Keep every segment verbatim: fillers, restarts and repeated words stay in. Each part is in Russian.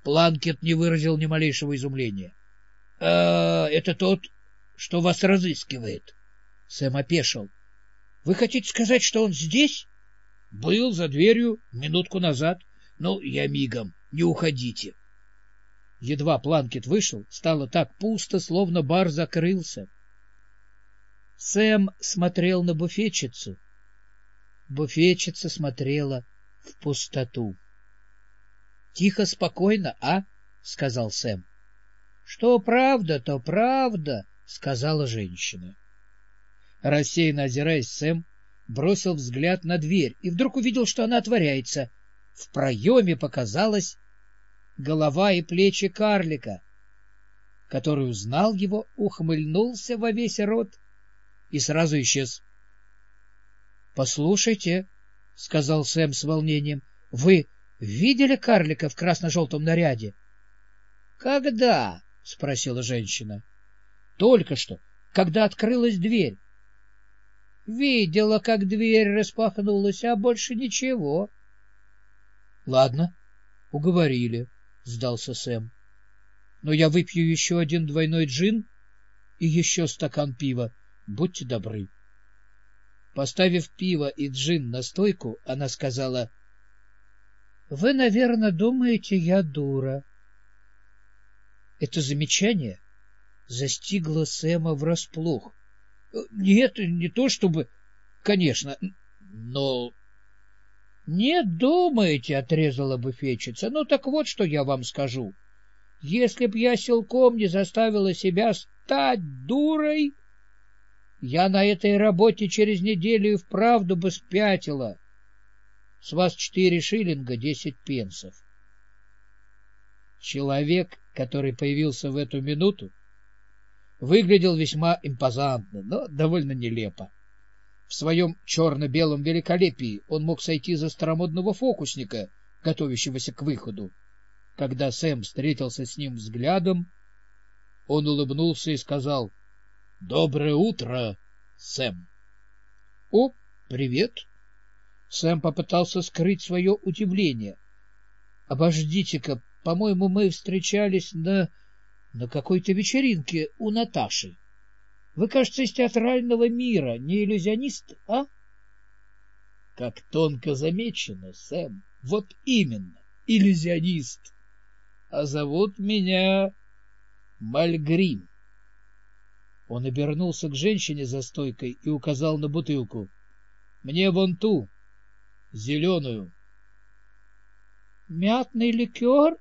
Планкет не выразил ни малейшего изумления. — А это тот, что вас разыскивает? Сэм опешил. — Вы хотите сказать, что он здесь? — Был за дверью минутку назад. Ну, я мигом. Не уходите. Едва Планкет вышел, стало так пусто, словно бар закрылся. Сэм смотрел на буфетчицу. Буфетчица смотрела в пустоту. — Тихо, спокойно, а? — сказал Сэм. — Что правда, то правда, — сказала женщина. Рассеянно озираясь, Сэм бросил взгляд на дверь и вдруг увидел, что она отворяется. В проеме показалась голова и плечи карлика, который узнал его, ухмыльнулся во весь рот и сразу исчез. — Послушайте, — сказал Сэм с волнением, — вы видели карлика в красно-желтом наряде? — Когда? — спросила женщина. — Только что, когда открылась дверь. — Видела, как дверь распахнулась, а больше ничего. — Ладно, уговорили, — сдался Сэм. — Но я выпью еще один двойной джин и еще стакан пива. Будьте добры. Поставив пиво и джин на стойку, она сказала: — Вы, наверное, думаете, я дура. Это замечание застигло Сэма врасплох. — Нет, не то чтобы... Конечно, но... — Не думаете, — отрезала буфетчица. — Ну так вот, что я вам скажу. Если б я силком не заставила себя стать дурой, я на этой работе через неделю и вправду бы спятила. С вас четыре шиллинга десять пенсов. Человек, который появился в эту минуту, выглядел весьма импозантно, но довольно нелепо. В своем черно-белом великолепии он мог сойти за старомодного фокусника, готовящегося к выходу. Когда Сэм встретился с ним взглядом, он улыбнулся и сказал: — Доброе утро, Сэм. — О, привет. Сэм попытался скрыть свое удивление. — Обождите-ка, по-моему, мы встречались на... на какой-то вечеринке у Наташи. Вы, кажется, из театрального мира, не иллюзионист, а? — Как тонко замечено, Сэм. Вот именно, иллюзионист. А зовут меня Мальгрим. Он обернулся к женщине за стойкой и указал на бутылку. — Мне вон ту, зеленую. — Мятный ликер?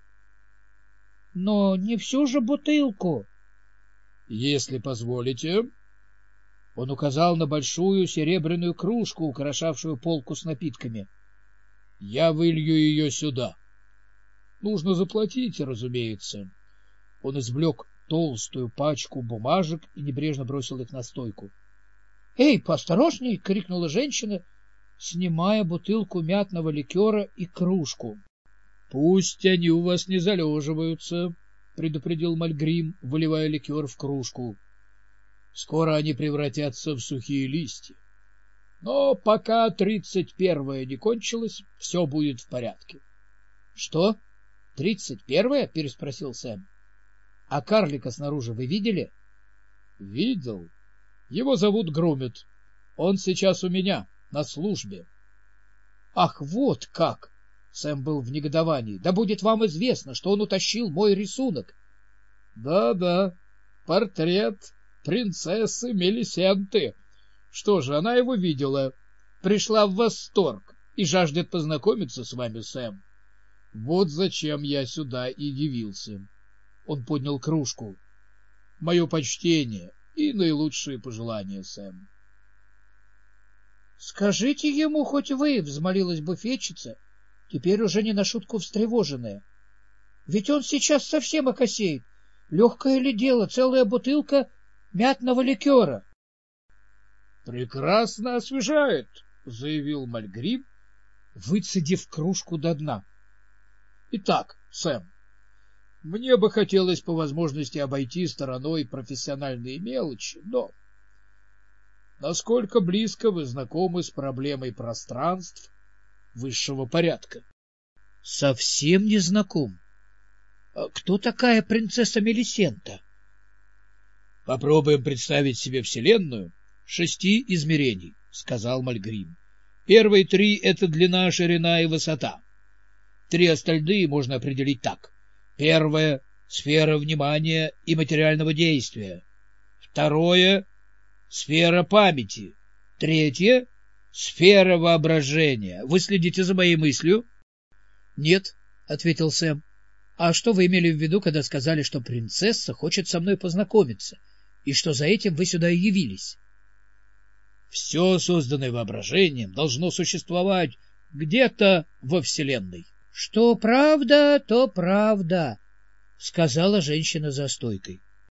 Но не всю же бутылку. — Если позволите. Он указал на большую серебряную кружку, украшавшую полку с напитками. — Я вылью ее сюда. Нужно заплатить, разумеется. Он извлек толстую пачку бумажек и небрежно бросил их на стойку. — Эй, поосторожней! — крикнула женщина, снимая бутылку мятного ликера и кружку. — Пусть они у вас не залеживаются, — предупредил Мальгрим, выливая ликер в кружку. — Скоро они превратятся в сухие листья. Но пока тридцать первое не кончилось, все будет в порядке. — Что? Тридцать первое? — переспросил Сэм. — А карлика снаружи вы видели? — Видел. Его зовут Грумит. Он сейчас у меня, на службе. — Ах, вот как! Сэм был в негодовании. — Да будет вам известно, что он утащил мой рисунок. Да, — Да-да, портрет принцессы Мелисенты. Что же, она его видела, пришла в восторг и жаждет познакомиться с вами, Сэм. Вот зачем я сюда и явился. Он поднял кружку. Мое почтение и наилучшие пожелания, Сэм. — Скажите ему хоть вы, — взмолилась буфетчица, теперь уже не на шутку встревоженная. — Ведь он сейчас совсем окосеет. Легкое ли дело, целая бутылка мятного ликера? — Прекрасно освежает, — заявил Мальгрим, выцедив кружку до дна. — Итак, Сэм, мне бы хотелось по возможности обойти стороной профессиональные мелочи, но... Насколько близко вы знакомы с проблемой пространств высшего порядка? — Совсем не знаком. — Кто такая принцесса Мелисента? — Попробуем представить себе Вселенную шести измерений, — сказал Мальгрим. — Первые три — это длина, ширина и высота. Три остальные можно определить так. Первое — сфера внимания и материального действия. Второе — сфера памяти. Третье — сфера воображения. Вы следите за моей мыслью? — Нет, — ответил Сэм. — А что вы имели в виду, когда сказали, что принцесса хочет со мной познакомиться, и что за этим вы сюда и явились? — Все, созданное воображением, должно существовать где-то во Вселенной. — Что правда, то правда, — сказала женщина за стойкой.